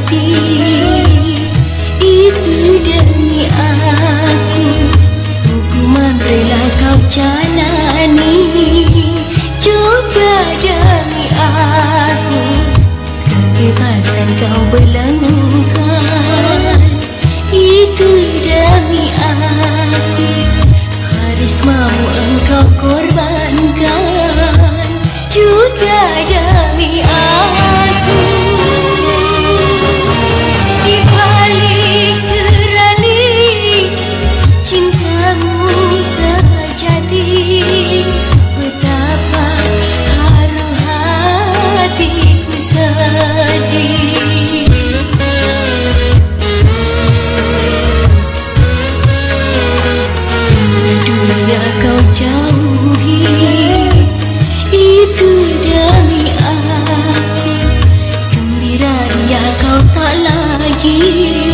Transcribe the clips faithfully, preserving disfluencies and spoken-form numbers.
hati. Itu demi aku, hukuman rela kau jalani. Juga demi aku, kebebasan kau belenggukan. Itu demi aku, karismamu engkau korbankan. Juga demi aku, di balik terali cintamu sejati. Betapa haru hatiku sedih. Dunia kau jauhi, itu demi aku. Gembira ria kau tak lagi,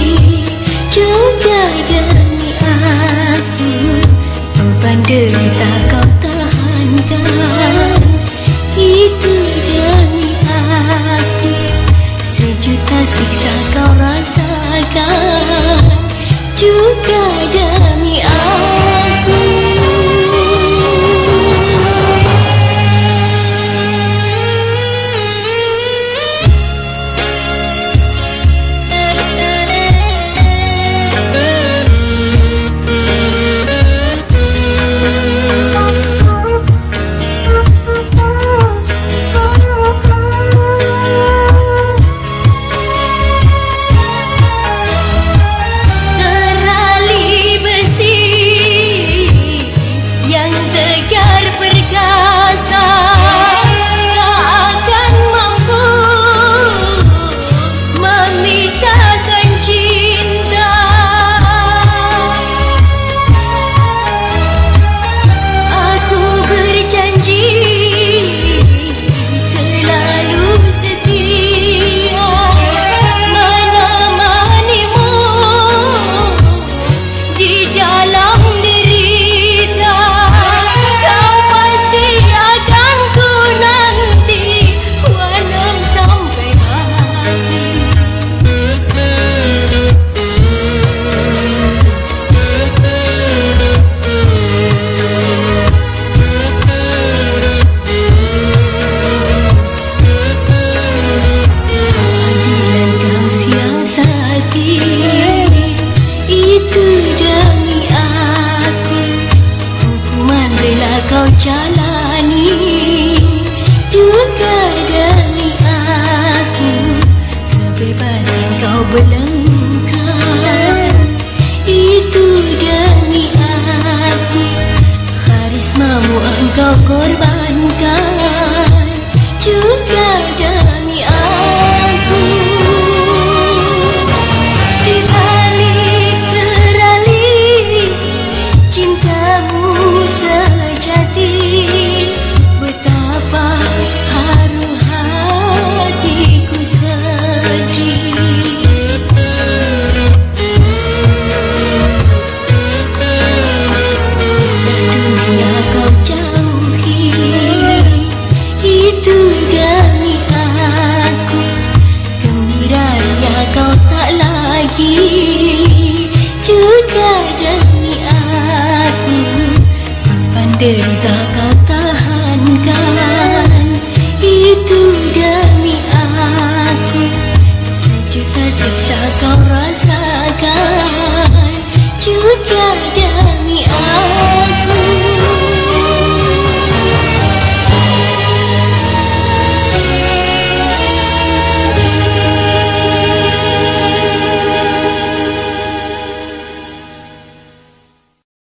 juga demi aku. Beban derita kau tahankan, itu demi aku. Sejuta siksa kau rasakan, juga demi aku. Kau jalani, juga demi aku. Kebebasan kau belenggukan, itu demi aku. Karismamu engkau korbankan, juga demi aku. Di balik terali cintamu sejati, betapa haru hatiku sedih. Dunia kau jauhi, itu demi aku. Gembira ria kau tak lagi, juga demi aku. Derita kau tahankan,